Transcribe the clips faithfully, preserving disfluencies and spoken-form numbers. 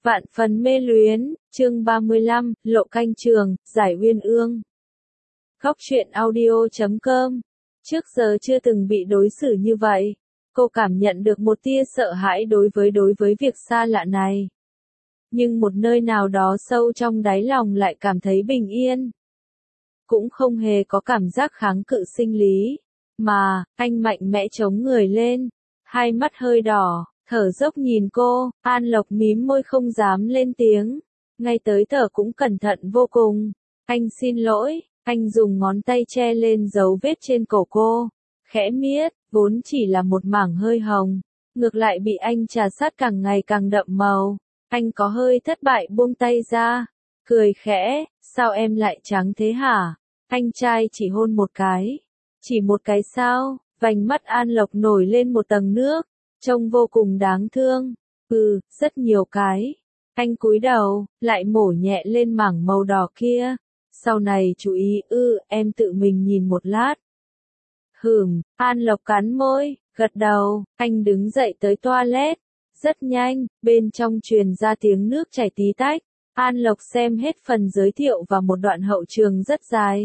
Vạn phần mê luyến, chương ba mươi lăm, Lộ Canh Trường, Giải Uyên Ương. Góc truyện audio chấm com. Trước giờ chưa từng bị đối xử như vậy. Cô cảm nhận được một tia sợ hãi đối với đối với việc xa lạ này. Nhưng một nơi nào đó sâu trong đáy lòng lại cảm thấy bình yên. Cũng không hề có cảm giác kháng cự sinh lý. Mà, anh mạnh mẽ chống người lên. Hai mắt hơi đỏ. Thở dốc nhìn cô, An Lộc mím môi không dám lên tiếng. Ngay tới thở cũng cẩn thận vô cùng. Anh xin lỗi, anh dùng ngón tay che lên dấu vết trên cổ cô. Khẽ miết, vốn chỉ là một mảng hơi hồng. Ngược lại bị anh trà sát càng ngày càng đậm màu. Anh có hơi thất bại buông tay ra. Cười khẽ, sao em lại trắng thế hả? Anh trai chỉ hôn một cái. Chỉ một cái sao? Vành mắt An Lộc nổi lên một tầng nước. Trông vô cùng đáng thương. Ừ, rất nhiều cái. Anh cúi đầu, lại mổ nhẹ lên mảng màu đỏ kia. Sau này chú ý, ư, em tự mình nhìn một lát. Hửm, An Lộc cắn môi, gật đầu, anh đứng dậy tới toilet. Rất nhanh, bên trong truyền ra tiếng nước chảy tí tách. An Lộc xem hết phần giới thiệu và một đoạn hậu trường rất dài.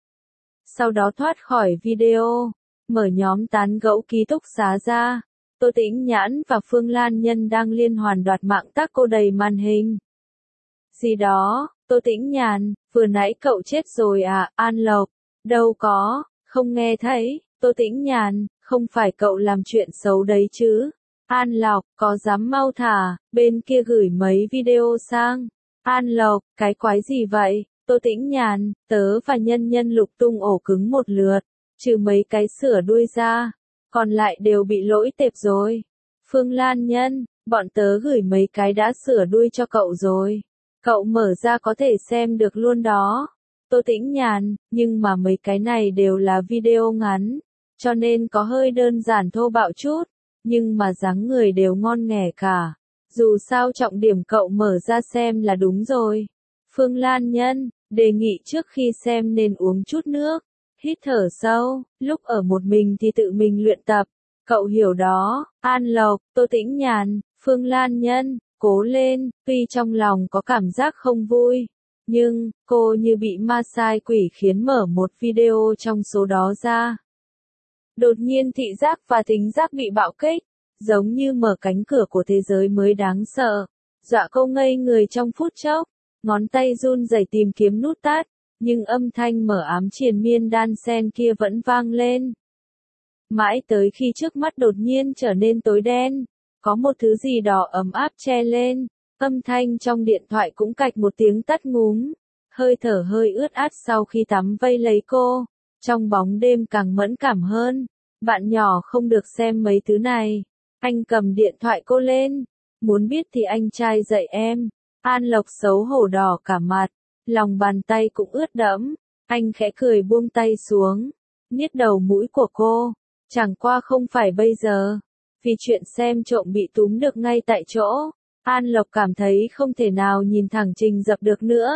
Sau đó thoát khỏi video, mở nhóm tán gẫu ký túc xá ra. Tô Tĩnh Nhãn và Phương Lan Nhân đang liên hoàn đoạt mạng tác cô đầy màn hình. Gì đó, Tô Tĩnh Nhàn, vừa nãy cậu chết rồi à, An Lộc, đâu có, không nghe thấy, Tô Tĩnh Nhàn, không phải cậu làm chuyện xấu đấy chứ. An Lộc, có dám mau thả, bên kia gửi mấy video sang. An Lộc, cái quái gì vậy, Tô Tĩnh Nhàn, tớ và Nhân Nhân lục tung ổ cứng một lượt, trừ mấy cái sửa đuôi ra. Còn lại đều bị lỗi tệp rồi. Phương Lan Nhân, bọn tớ gửi mấy cái đã sửa đuôi cho cậu rồi. Cậu mở ra có thể xem được luôn đó. Tô Tĩnh Nhàn, nhưng mà mấy cái này đều là video ngắn. Cho nên có hơi đơn giản thô bạo chút. Nhưng mà dáng người đều ngon nghẻ cả. Dù sao trọng điểm cậu mở ra xem là đúng rồi. Phương Lan Nhân, đề nghị trước khi xem nên uống chút nước. Hít thở sâu, lúc ở một mình thì tự mình luyện tập. Cậu hiểu đó, An Lộc, Tô Tĩnh Nhàn, Phương Lan Nhân, cố lên, tuy trong lòng có cảm giác không vui. Nhưng, cô như bị ma sai quỷ khiến mở một video trong số đó ra. Đột nhiên thị giác và thính giác bị bạo kích, giống như mở cánh cửa của thế giới mới đáng sợ. Dọa cô ngây người trong phút chốc, ngón tay run rẩy tìm kiếm nút tắt. Nhưng âm thanh mở ám triền miên đan sen kia vẫn vang lên. Mãi tới khi trước mắt đột nhiên trở nên tối đen, có một thứ gì đó ấm áp che lên, âm thanh trong điện thoại cũng cạch một tiếng tắt ngúm, hơi thở hơi ướt át sau khi tắm vây lấy cô, trong bóng đêm càng mẫn cảm hơn. Bạn nhỏ không được xem mấy thứ này. Anh cầm điện thoại cô lên, muốn biết thì anh trai dạy em. An Lộc xấu hổ đỏ cả mặt. Lòng bàn tay cũng ướt đẫm, anh khẽ cười buông tay xuống, niết đầu mũi của cô, chẳng qua không phải bây giờ, vì chuyện xem trộm bị túm được ngay tại chỗ, An Lộc cảm thấy không thể nào nhìn thẳng Trình Dập được nữa.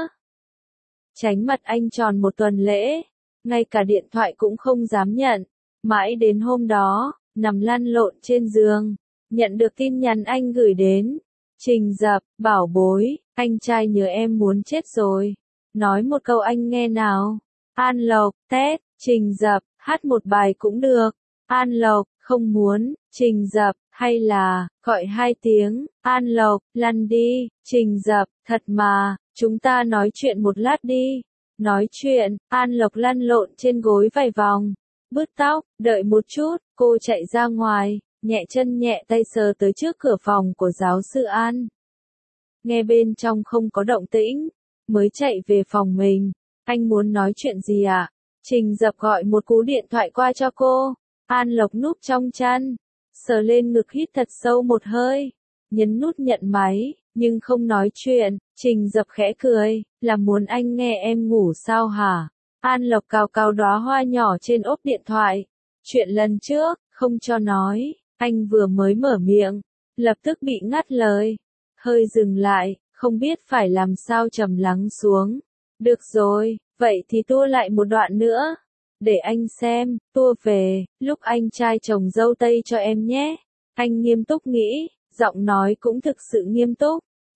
Tránh mặt anh tròn một tuần lễ, ngay cả điện thoại cũng không dám nhận, mãi đến hôm đó, nằm lăn lộn trên giường, nhận được tin nhắn anh gửi đến. Trình Dập, bảo bối, anh trai nhớ em muốn chết rồi. Nói một câu anh nghe nào. An Lộc, tét, Trình Dập, hát một bài cũng được. An Lộc, không muốn. Trình Dập, hay là, gọi hai tiếng. An Lộc, lăn đi. Trình Dập, thật mà, chúng ta nói chuyện một lát đi. Nói chuyện, An Lộc lăn lộn trên gối vài vòng. Bứt tóc, đợi một chút, cô chạy ra ngoài, nhẹ chân nhẹ tay sờ tới trước cửa phòng của giáo sư An. Nghe bên trong không có động tĩnh, mới chạy về phòng mình. Anh muốn nói chuyện gì ạ? À? Trình Dập gọi một cú điện thoại qua cho cô. An Lộc núp trong chăn, sờ lên ngực hít thật sâu một hơi, nhấn nút nhận máy, nhưng không nói chuyện. Trình Dập khẽ cười, là muốn anh nghe em ngủ sao hả? An Lộc cào cào đóa hoa nhỏ trên ốp điện thoại. Chuyện lần trước, không cho nói, anh vừa mới mở miệng, lập tức bị ngắt lời. Hơi dừng lại, không biết phải làm sao trầm lắng xuống. Được rồi, vậy thì tua lại một đoạn nữa. Để anh xem, tua về, lúc anh trai chồng dâu tây cho em nhé. Anh nghiêm túc nghĩ, giọng nói cũng thực sự nghiêm túc.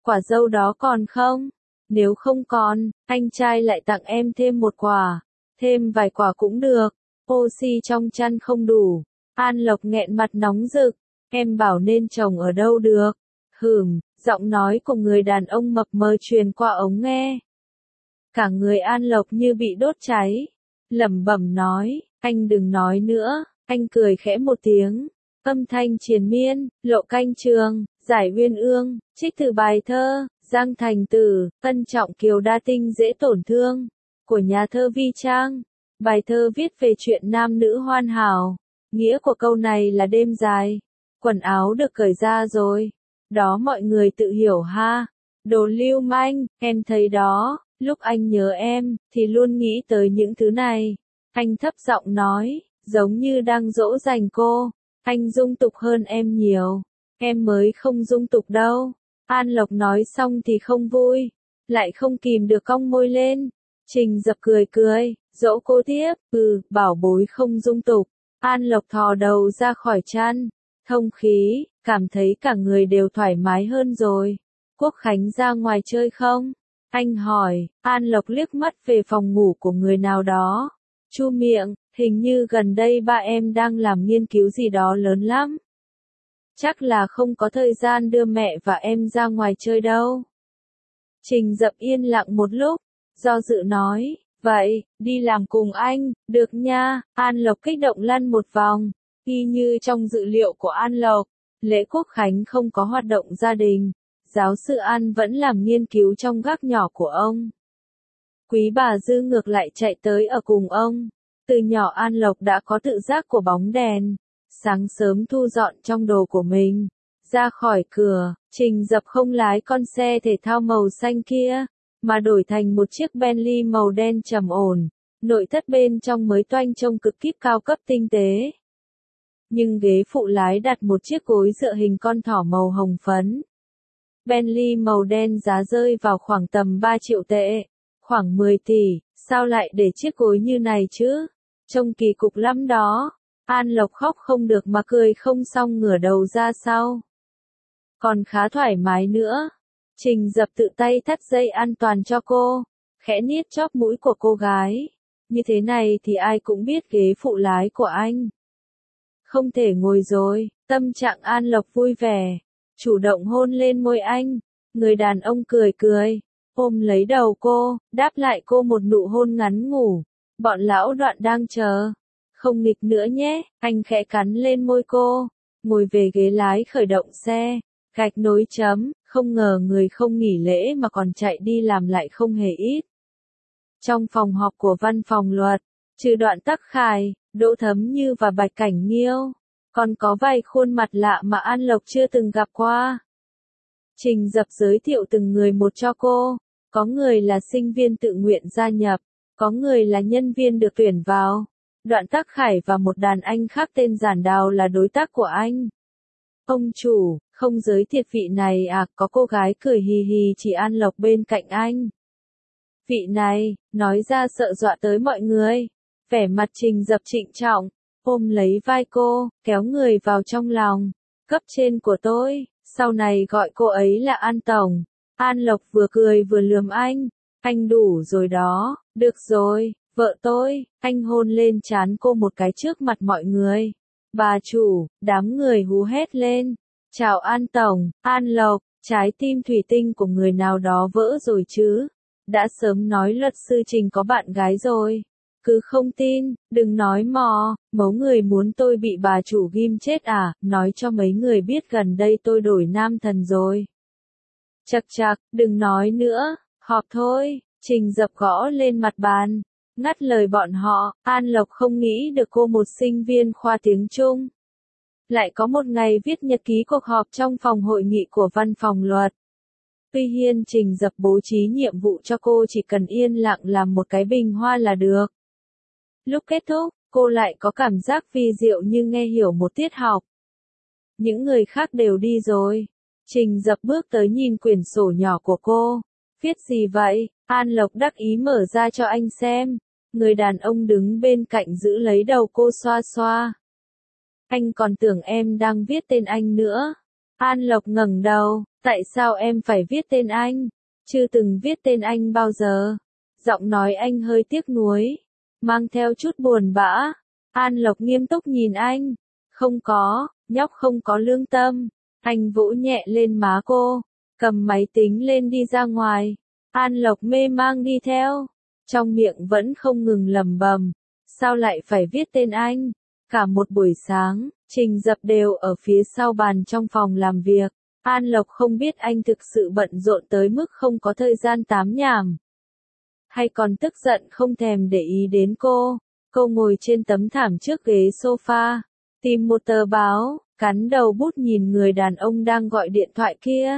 Quả dâu đó còn không? Nếu không còn, anh trai lại tặng em thêm một quả. Thêm vài quả cũng được. Oxy trong chăn không đủ. An Lộc nghẹn mặt nóng rực. Em bảo nên trồng ở đâu được. Hửm, giọng nói của người đàn ông mập mờ truyền qua ống nghe. Cả người An Lộc như bị đốt cháy. Lẩm bẩm nói, anh đừng nói nữa. Anh cười khẽ một tiếng. Âm thanh triền miên, Lộ Canh Trường, Giải Uyên Ương, trích từ bài thơ, Giang Thành Tử, Ân Trọng Kiều Đa Tinh Dễ Tổn Thương, của nhà thơ Vi Trang. Bài thơ viết về chuyện nam nữ hoàn hảo. Nghĩa của câu này là đêm dài. Quần áo được cởi ra rồi. Đó mọi người tự hiểu ha. Đồ lưu manh, em thấy đó, lúc anh nhớ em, thì luôn nghĩ tới những thứ này. Anh thấp giọng nói, giống như đang dỗ dành cô. Anh dung tục hơn em nhiều. Em mới không dung tục đâu. An Lộc nói xong thì không vui. Lại không kìm được cong môi lên. Trình Dập cười cười, dỗ cô tiếp. Ừ, bảo bối không dung tục. An Lộc thò đầu ra khỏi chăn. Thông khí, cảm thấy cả người đều thoải mái hơn rồi. Quốc Khánh ra ngoài chơi không? Anh hỏi. An Lộc liếc mắt về phòng ngủ của người nào đó. Chu miệng, hình như gần đây ba em đang làm nghiên cứu gì đó lớn lắm. Chắc là không có thời gian đưa mẹ và em ra ngoài chơi đâu. Trình Dập yên lặng một lúc, do dự nói, vậy, đi làm cùng anh, được nha. An Lộc kích động lăn một vòng, y như trong dự liệu của An Lộc, lễ Quốc Khánh không có hoạt động gia đình, giáo sư An vẫn làm nghiên cứu trong gác nhỏ của ông. Quý bà Dư ngược lại chạy tới ở cùng ông. Từ nhỏ An Lộc đã có tự giác của bóng đèn. Sáng sớm thu dọn trong đồ của mình. Ra khỏi cửa, Trình Dập không lái con xe thể thao màu xanh kia, mà đổi thành một chiếc Bentley màu đen trầm ổn. Nội thất bên trong mới toanh trông cực kíp cao cấp tinh tế. Nhưng ghế phụ lái đặt một chiếc gối dựa hình con thỏ màu hồng phấn. Bentley màu đen giá rơi vào khoảng tầm ba triệu tệ. Khoảng mười tỷ, sao lại để chiếc gối như này chứ? Trông kỳ cục lắm đó. An Lộc khóc không được mà cười không xong ngửa đầu ra sau. Còn khá thoải mái nữa. Trình Dập tự tay thắt dây an toàn cho cô. Khẽ niết chóp mũi của cô gái. Như thế này thì ai cũng biết ghế phụ lái của anh. Không thể ngồi rồi. Tâm trạng An Lộc vui vẻ. Chủ động hôn lên môi anh. Người đàn ông cười cười. Ôm lấy đầu cô, đáp lại cô một nụ hôn ngắn ngủ. Bọn lão Đoạn đang chờ. Không nghịch nữa nhé, anh khẽ cắn lên môi cô. Ngồi về ghế lái khởi động xe. Gạch nối chấm, không ngờ người không nghỉ lễ mà còn chạy đi làm lại không hề ít. Trong phòng họp của văn phòng luật, trừ Đoạn Tắc Khải, Đỗ Thấm Như và Bạch Cảnh Nghiêu, còn có vài khuôn mặt lạ mà An Lộc chưa từng gặp qua. Trình Dập giới thiệu từng người một cho cô. Có người là sinh viên tự nguyện gia nhập, có người là nhân viên được tuyển vào. Đoạn Tắc Khải và một đàn anh khác tên Giản Đào là đối tác của anh. Ông chủ, không giới thiệu vị này à? Có cô gái cười hì hì chỉ An Lộc bên cạnh anh. Vị này, nói ra sợ dọa tới mọi người. Vẻ mặt Trình Dập trịnh trọng, ôm lấy vai cô, kéo người vào trong lòng. Cấp trên của tôi, sau này gọi cô ấy là An Tổng. An Lộc vừa cười vừa lườm anh. Anh đủ rồi đó, được rồi, vợ tôi. Anh hôn lên trán cô một cái trước mặt mọi người. Bà chủ, đám người hú hét lên. Chào An Tổng, An Lộc. Trái tim thủy tinh của người nào đó vỡ rồi chứ. Đã sớm nói luật sư Trình có bạn gái rồi. Cứ không tin, đừng nói mò. Mấu người muốn tôi bị bà chủ ghim chết à? Nói cho mấy người biết gần đây tôi đổi nam thần rồi. Chậc chậc, đừng nói nữa, họp thôi. Trình Dập gõ lên mặt bàn, ngắt lời bọn họ. An Lộc không nghĩ được cô một sinh viên khoa tiếng Trung lại có một ngày viết nhật ký cuộc họp trong phòng hội nghị của văn phòng luật. Tuy nhiên Trình Dập bố trí nhiệm vụ cho cô chỉ cần yên lặng làm một cái bình hoa là được. Lúc kết thúc, cô lại có cảm giác vi diệu như nghe hiểu một tiết học. Những người khác đều đi rồi. Trình Dập bước tới nhìn quyển sổ nhỏ của cô. Viết gì vậy? An Lộc đắc ý mở ra cho anh xem. Người đàn ông đứng bên cạnh giữ lấy đầu cô xoa xoa. Anh còn tưởng em đang viết tên anh nữa. An Lộc ngẩng đầu, tại sao em phải viết tên anh? Chưa từng viết tên anh bao giờ. Giọng nói anh hơi tiếc nuối, mang theo chút buồn bã. An Lộc nghiêm túc nhìn anh. Không có, nhóc không có lương tâm. Anh vỗ nhẹ lên má cô, cầm máy tính lên đi ra ngoài. An Lộc mê mang đi theo, trong miệng vẫn không ngừng lẩm bẩm, sao lại phải viết tên anh? Cả một buổi sáng, Trình Dập đều ở phía sau bàn trong phòng làm việc. An Lộc không biết anh thực sự bận rộn tới mức không có thời gian tám nhảm, hay còn tức giận không thèm để ý đến cô. Cô ngồi trên tấm thảm trước ghế sofa, tìm một tờ báo, cắn đầu bút nhìn người đàn ông đang gọi điện thoại kia.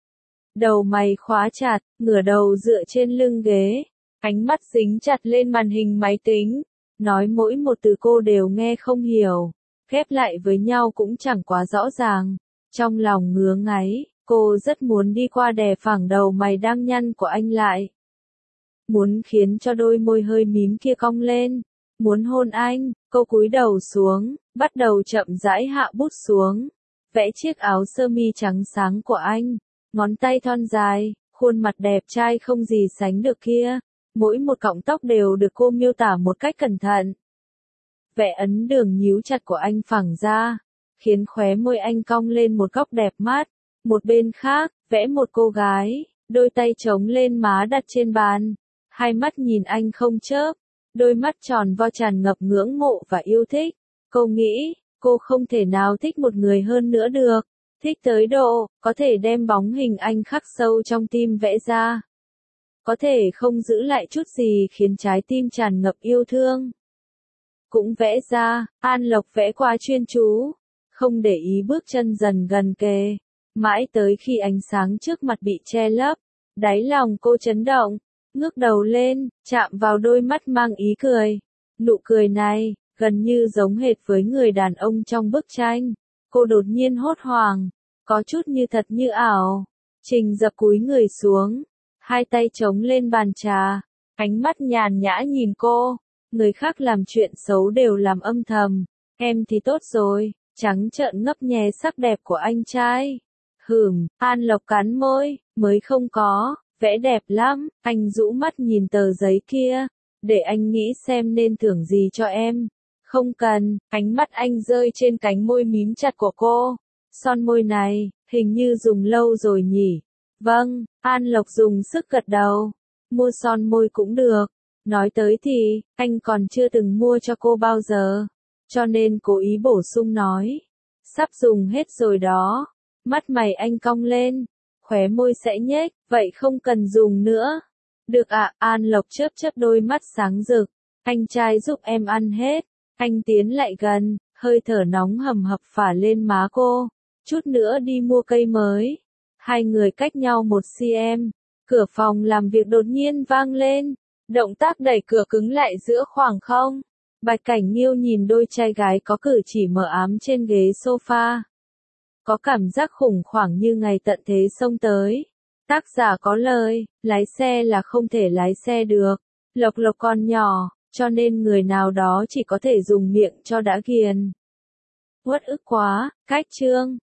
Đầu mày khóa chặt, ngửa đầu dựa trên lưng ghế, ánh mắt dính chặt lên màn hình máy tính, nói mỗi một từ cô đều nghe không hiểu, ghép lại với nhau cũng chẳng quá rõ ràng. Trong lòng ngứa ngáy, cô rất muốn đi qua đè phẳng đầu mày đang nhăn của anh lại. Muốn khiến cho đôi môi hơi mím kia cong lên, muốn hôn anh. Cô cúi đầu xuống, bắt đầu chậm rãi hạ bút xuống, vẽ chiếc áo sơ mi trắng sáng của anh, ngón tay thon dài, khuôn mặt đẹp trai không gì sánh được kia, mỗi một cọng tóc đều được cô miêu tả một cách cẩn thận. Vẽ ấn đường nhíu chặt của anh phẳng ra, khiến khóe môi anh cong lên một góc đẹp mắt. Một bên khác, vẽ một cô gái, đôi tay chống lên má đặt trên bàn, hai mắt nhìn anh không chớp, đôi mắt tròn vo tràn ngập ngưỡng mộ và yêu thích. Cô nghĩ, cô không thể nào thích một người hơn nữa được, thích tới độ, có thể đem bóng hình anh khắc sâu trong tim vẽ ra. Có thể không giữ lại chút gì khiến trái tim tràn ngập yêu thương. Cũng vẽ ra, An Lộc vẽ quá chuyên chú, không để ý bước chân dần gần kề, mãi tới khi ánh sáng trước mặt bị che lấp, đáy lòng cô chấn động, ngước đầu lên, chạm vào đôi mắt mang ý cười. Nụ cười này, gần như giống hệt với người đàn ông trong bức tranh. Cô đột nhiên hốt hoảng, có chút như thật như ảo. Trình Dập cúi người xuống, hai tay chống lên bàn trà, ánh mắt nhàn nhã nhìn cô. Người khác làm chuyện xấu đều làm âm thầm, em thì tốt rồi. Trắng trợn ngấp nghé sắc đẹp của anh trai. Hửm, An Lộc cắn môi, mới không có, vẽ đẹp lắm. Anh rũ mắt nhìn tờ giấy kia, để anh nghĩ xem nên thưởng gì cho em. Không cần. Ánh mắt anh rơi trên cánh môi mím chặt của cô. Son môi này, hình như dùng lâu rồi nhỉ? Vâng, An Lộc dùng sức gật đầu. Mua son môi cũng được. Nói tới thì, anh còn chưa từng mua cho cô bao giờ, cho nên cố ý bổ sung nói. Sắp dùng hết rồi đó. Mắt mày anh cong lên, khóe môi sẽ nhếch, vậy không cần dùng nữa. Được ạ, à, An Lộc chớp chớp đôi mắt sáng rực. Anh trai giúp em ăn hết. Anh tiến lại gần, hơi thở nóng hầm hập phả lên má cô. Chút nữa đi mua cây mới. Hai người cách nhau một xăng-ti-mét. Cửa phòng làm việc đột nhiên vang lên. Động tác đẩy cửa cứng lại giữa khoảng không. Bạch Cảnh Nghiêu nhìn đôi trai gái có cử chỉ mờ ám trên ghế sofa. Có cảm giác khủng hoảng như ngày tận thế xông tới. Tác giả có lời, lái xe là không thể lái xe được. Lộc Lộc còn nhỏ, cho nên người nào đó chỉ có thể dùng miệng cho đã ghiền. Uất ức quá, cách chương.